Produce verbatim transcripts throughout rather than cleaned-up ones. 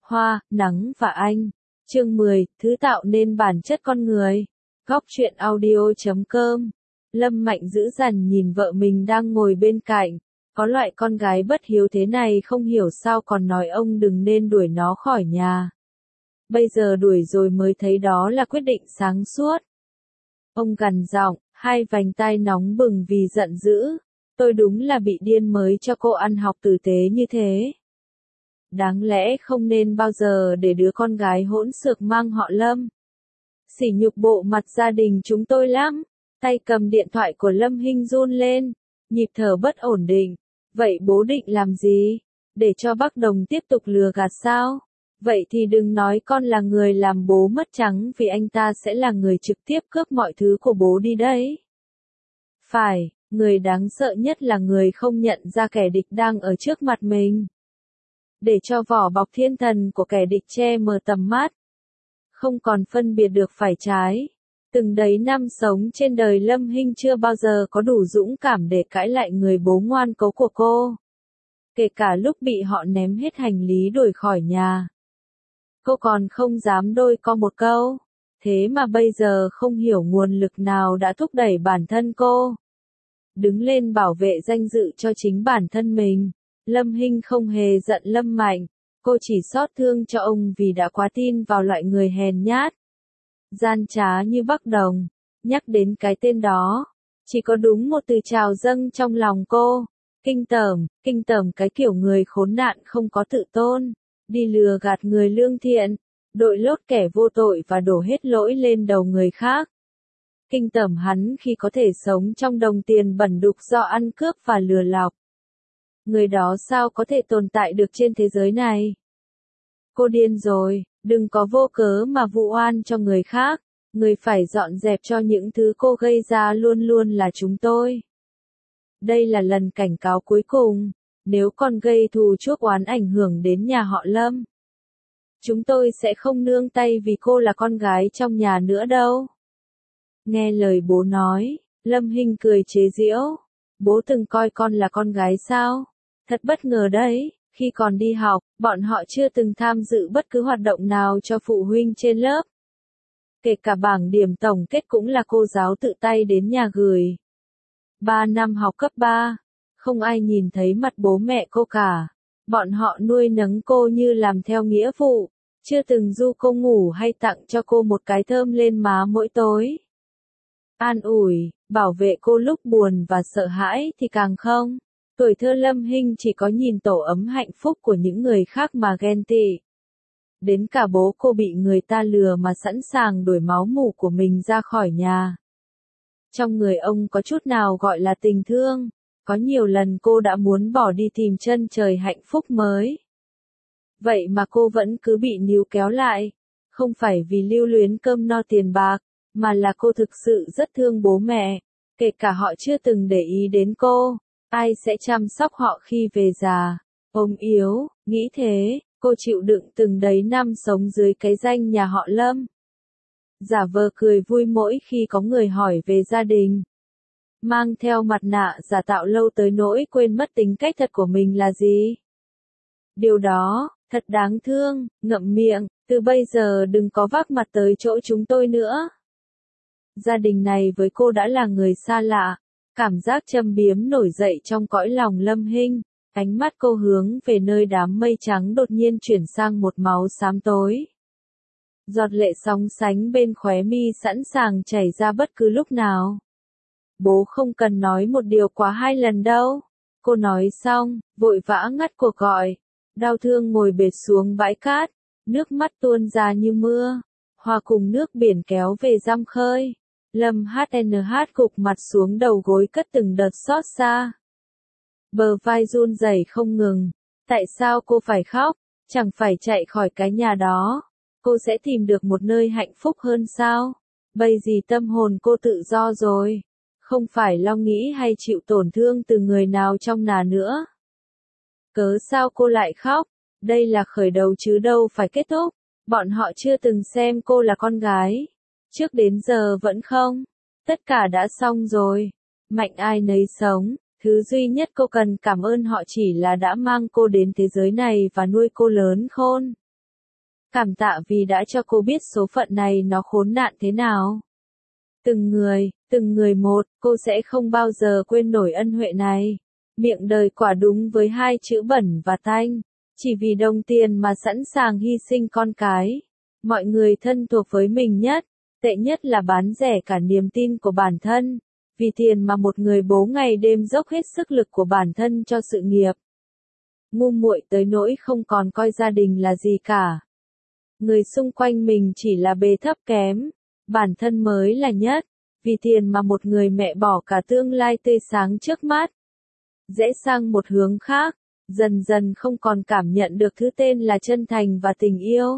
Hoa, nắng và anh. Chương mười, thứ tạo nên bản chất con người. Góc truyện audio chấm com. Lâm Mạnh dữ dằn nhìn vợ mình đang ngồi bên cạnh. Có loại con gái bất hiếu thế này không hiểu sao còn nói ông đừng nên đuổi nó khỏi nhà. Bây giờ đuổi rồi mới thấy đó là quyết định sáng suốt. Ông gằn giọng, hai vành tai nóng bừng vì giận dữ. Tôi đúng là bị điên mới cho cô ăn học tử tế như thế. Đáng lẽ không nên bao giờ để đứa con gái hỗn xược mang họ Lâm. Sỉ nhục bộ mặt gia đình chúng tôi lắm. Tay cầm điện thoại của Lâm Hinh run lên, nhịp thở bất ổn định. Vậy bố định làm gì? Để cho bác Đồng tiếp tục lừa gạt sao? Vậy thì đừng nói con là người làm bố mất trắng vì anh ta sẽ là người trực tiếp cướp mọi thứ của bố đi đấy. Phải, người đáng sợ nhất là người không nhận ra kẻ địch đang ở trước mặt mình. Để cho vỏ bọc thiên thần của kẻ địch che mờ tầm mắt. Không còn phân biệt được phải trái. Từng đấy năm sống trên đời Lâm Hinh chưa bao giờ có đủ dũng cảm để cãi lại người bố ngoan cố của cô. Kể cả lúc bị họ ném hết hành lý đuổi khỏi nhà. Cô còn không dám đôi co một câu. Thế mà bây giờ không hiểu nguồn lực nào đã thúc đẩy bản thân cô. Đứng lên bảo vệ danh dự cho chính bản thân mình. Lâm Hinh không hề giận Lâm Mạnh. Cô chỉ xót thương cho ông vì đã quá tin vào loại người hèn nhát. Gian trá như Bắc Đồng. Nhắc đến cái tên đó. Chỉ có đúng một từ trào dâng trong lòng cô. Kinh tởm, kinh tởm cái kiểu người khốn nạn không có tự tôn. Đi lừa gạt người lương thiện. Đội lốt kẻ vô tội và đổ hết lỗi lên đầu người khác. Kinh tởm hắn khi có thể sống trong đồng tiền bẩn đục do ăn cướp và lừa lọc. Người đó sao có thể tồn tại được trên thế giới này? Cô điên rồi, đừng có vô cớ mà vụ oan cho người khác. Người phải dọn dẹp cho những thứ cô gây ra luôn luôn là chúng tôi. Đây là lần cảnh cáo cuối cùng. Nếu còn gây thù chuốc oán ảnh hưởng đến nhà họ Lâm, chúng tôi sẽ không nương tay vì cô là con gái trong nhà nữa đâu. Nghe lời bố nói, Lâm Hinh cười chế giễu. Bố từng coi con là con gái sao? Thật bất ngờ đấy, khi còn đi học, bọn họ chưa từng tham dự bất cứ hoạt động nào cho phụ huynh trên lớp. Kể cả bảng điểm tổng kết cũng là cô giáo tự tay đến nhà gửi. Ba năm học cấp ba, không ai nhìn thấy mặt bố mẹ cô cả. Bọn họ nuôi nấng cô như làm theo nghĩa vụ, chưa từng du cô ngủ hay tặng cho cô một cái thơm lên má mỗi tối. An ủi, bảo vệ cô lúc buồn và sợ hãi thì càng không. Tuổi thơ Lâm Hinh chỉ có nhìn tổ ấm hạnh phúc của những người khác mà ghen tị. Đến cả bố cô bị người ta lừa mà sẵn sàng đuổi máu mủ của mình ra khỏi nhà. Trong người ông có chút nào gọi là tình thương, có nhiều lần cô đã muốn bỏ đi tìm chân trời hạnh phúc mới. Vậy mà cô vẫn cứ bị níu kéo lại, không phải vì lưu luyến cơm no tiền bạc, mà là cô thực sự rất thương bố mẹ, kể cả họ chưa từng để ý đến cô. Ai sẽ chăm sóc họ khi về già? Ông yếu, nghĩ thế, cô chịu đựng từng đấy năm sống dưới cái danh nhà họ Lâm. Giả vờ cười vui mỗi khi có người hỏi về gia đình. Mang theo mặt nạ giả tạo lâu tới nỗi quên mất tính cách thật của mình là gì. Điều đó, thật đáng thương, ngậm miệng, từ bây giờ đừng có vác mặt tới chỗ chúng tôi nữa. Gia đình này với cô đã là người xa lạ. Cảm giác châm biếm nổi dậy trong cõi lòng Lâm Hinh, ánh mắt cô hướng về nơi đám mây trắng đột nhiên chuyển sang một máu xám tối. Giọt lệ sóng sánh bên khóe mi sẵn sàng chảy ra bất cứ lúc nào. Bố không cần nói một điều quá hai lần đâu. Cô nói xong, vội vã ngắt cuộc gọi. Đau thương ngồi bệt xuống bãi cát, nước mắt tuôn ra như mưa, hòa cùng nước biển kéo về răm khơi. Lâm hát en hát gục mặt xuống đầu gối cất từng đợt xót xa. Bờ vai run rẩy không ngừng. Tại sao cô phải khóc? Chẳng phải chạy khỏi cái nhà đó. Cô sẽ tìm được một nơi hạnh phúc hơn sao? Bây giờ tâm hồn cô tự do rồi. Không phải lo nghĩ hay chịu tổn thương từ người nào trong nhà nữa. Cớ sao cô lại khóc? Đây là khởi đầu chứ đâu phải kết thúc. Bọn họ chưa từng xem cô là con gái. Trước đến giờ vẫn không. Tất cả đã xong rồi. Mạnh ai nấy sống. Thứ duy nhất cô cần cảm ơn họ chỉ là đã mang cô đến thế giới này và nuôi cô lớn khôn. Cảm tạ vì đã cho cô biết số phận này nó khốn nạn thế nào. Từng người, từng người một, cô sẽ không bao giờ quên nổi ân huệ này. Miệng đời quả đúng với hai chữ bẩn và tanh. Chỉ vì đồng tiền mà sẵn sàng hy sinh con cái. Mọi người thân thuộc với mình nhất, tệ nhất là bán rẻ cả niềm tin của bản thân. Vì tiền mà một người bố ngày đêm dốc hết sức lực của bản thân cho sự nghiệp. Ngu muội tới nỗi không còn coi gia đình là gì cả. Người xung quanh mình chỉ là bề thấp kém, bản thân mới là nhất. Vì tiền mà một người mẹ bỏ cả tương lai tươi sáng trước mắt. Rẽ sang một hướng khác, dần dần không còn cảm nhận được thứ tên là chân thành và tình yêu.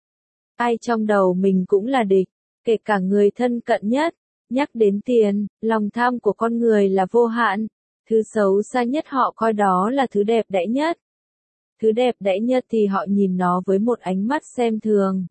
Ai trong đầu mình cũng là địch, kể cả người thân cận nhất. Nhắc đến tiền, lòng tham của con người là vô hạn. Thứ xấu xa nhất họ coi đó là thứ đẹp đẽ nhất. Thứ đẹp đẽ nhất thì họ nhìn nó với một ánh mắt xem thường.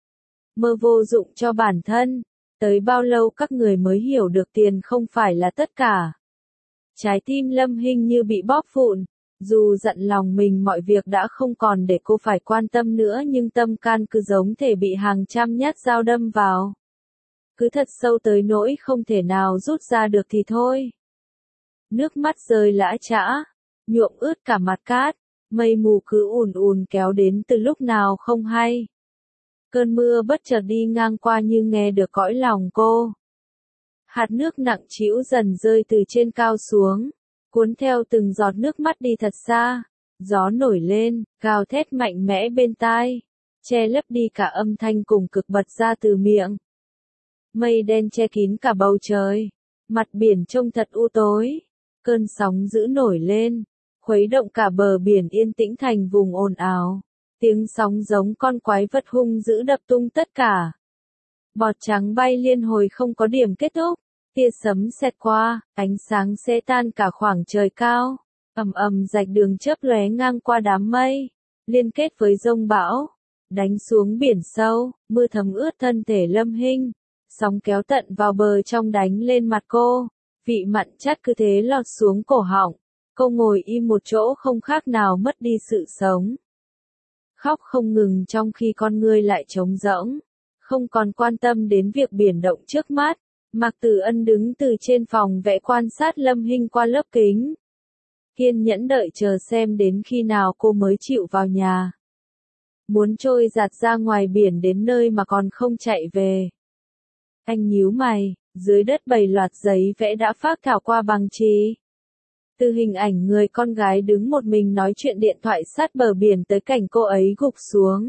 Mơ vô dụng cho bản thân. Tới bao lâu các người mới hiểu được tiền không phải là tất cả. Trái tim Lâm Hinh như bị bóp vụn. Dù dặn lòng mình mọi việc đã không còn để cô phải quan tâm nữa nhưng tâm can cứ giống thể bị hàng trăm nhát dao đâm vào. Cứ thật sâu tới nỗi không thể nào rút ra được thì thôi. Nước mắt rơi lã chã, nhuộm ướt cả mặt cát, mây mù cứ ùn ùn kéo đến từ lúc nào không hay. Cơn mưa bất chợt đi ngang qua như nghe được cõi lòng cô. Hạt nước nặng trĩu dần rơi từ trên cao xuống, cuốn theo từng giọt nước mắt đi thật xa. Gió nổi lên, gào thét mạnh mẽ bên tai, che lấp đi cả âm thanh cùng cực bật ra từ miệng. Mây đen che kín cả bầu trời, mặt biển trông thật u tối, cơn sóng dữ nổi lên, khuấy động cả bờ biển yên tĩnh thành vùng ồn ào, tiếng sóng giống con quái vật hung dữ đập tung tất cả. Bọt trắng bay liên hồi không có điểm kết thúc, tia sấm xẹt qua, ánh sáng xé tan cả khoảng trời cao, ầm ầm rạch đường chớp lóe ngang qua đám mây, liên kết với dông bão, đánh xuống biển sâu, mưa thấm ướt thân thể Lâm Hinh. Sóng kéo tận vào bờ trong đánh lên mặt cô, vị mặn chát cứ thế lọt xuống cổ họng, cô ngồi im một chỗ không khác nào mất đi sự sống. Khóc không ngừng trong khi con ngươi lại trống rỗng, không còn quan tâm đến việc biển động trước mắt. Mạc Tử Ân đứng từ trên phòng vẽ quan sát Lâm Hinh qua lớp kính. Kiên nhẫn đợi chờ xem đến khi nào cô mới chịu vào nhà. Muốn trôi giạt ra ngoài biển đến nơi mà còn không chạy về. Anh nhíu mày, dưới đất bày loạt giấy vẽ đã phác thảo qua bằng chì. Từ hình ảnh người con gái đứng một mình nói chuyện điện thoại sát bờ biển tới cảnh cô ấy gục xuống.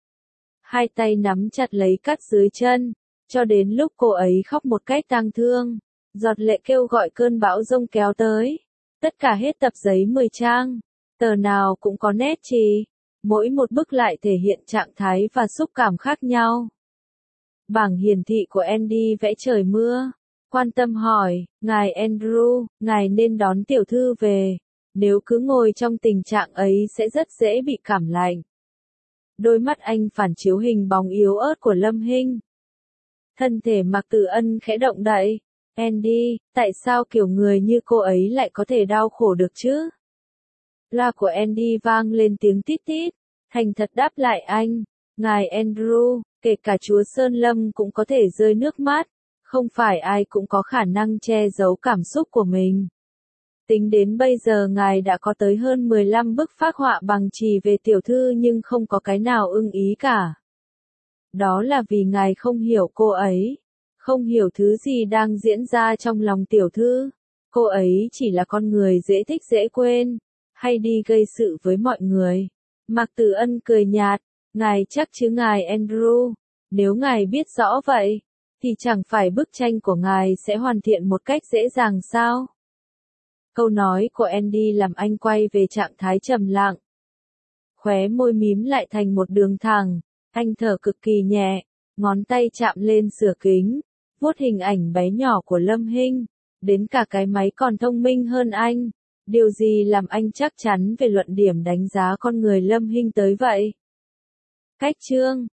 Hai tay nắm chặt lấy cát dưới chân, cho đến lúc cô ấy khóc một cách tang thương. Giọt lệ kêu gọi cơn bão giông kéo tới. Tất cả hết tập giấy mười trang. Tờ nào cũng có nét chì. Mỗi một bức lại thể hiện trạng thái và xúc cảm khác nhau. Bảng hiển thị của Andy vẽ trời mưa. Quan tâm hỏi, ngài Andrew, ngài nên đón tiểu thư về. Nếu cứ ngồi trong tình trạng ấy sẽ rất dễ bị cảm lạnh. Đôi mắt anh phản chiếu hình bóng yếu ớt của Lâm Hinh. Thân thể Mạc Tử Ân khẽ động đậy. Andy, tại sao kiểu người như cô ấy lại có thể đau khổ được chứ? Loa của Andy vang lên tiếng tít tít. Thành thật đáp lại anh. Ngài Andrew, kể cả Chúa Sơn Lâm cũng có thể rơi nước mắt. Không phải ai cũng có khả năng che giấu cảm xúc của mình. Tính đến bây giờ ngài đã có tới hơn mười lăm bức phác họa bằng chì về tiểu thư nhưng không có cái nào ưng ý cả. Đó là vì ngài không hiểu cô ấy. Không hiểu thứ gì đang diễn ra trong lòng tiểu thư. Cô ấy chỉ là con người dễ thích dễ quên. Hay đi gây sự với mọi người. Mạc Tử Ân cười nhạt. Ngài chắc chứ ngài Andrew. Nếu ngài biết rõ vậy, thì chẳng phải bức tranh của ngài sẽ hoàn thiện một cách dễ dàng sao? Câu nói của Andy làm anh quay về trạng thái trầm lặng. Khóe môi mím lại thành một đường thẳng, anh thở cực kỳ nhẹ, ngón tay chạm lên sửa kính, vuốt hình ảnh bé nhỏ của Lâm Hinh, đến cả cái máy còn thông minh hơn anh. Điều gì làm anh chắc chắn về luận điểm đánh giá con người Lâm Hinh tới vậy? Cách chương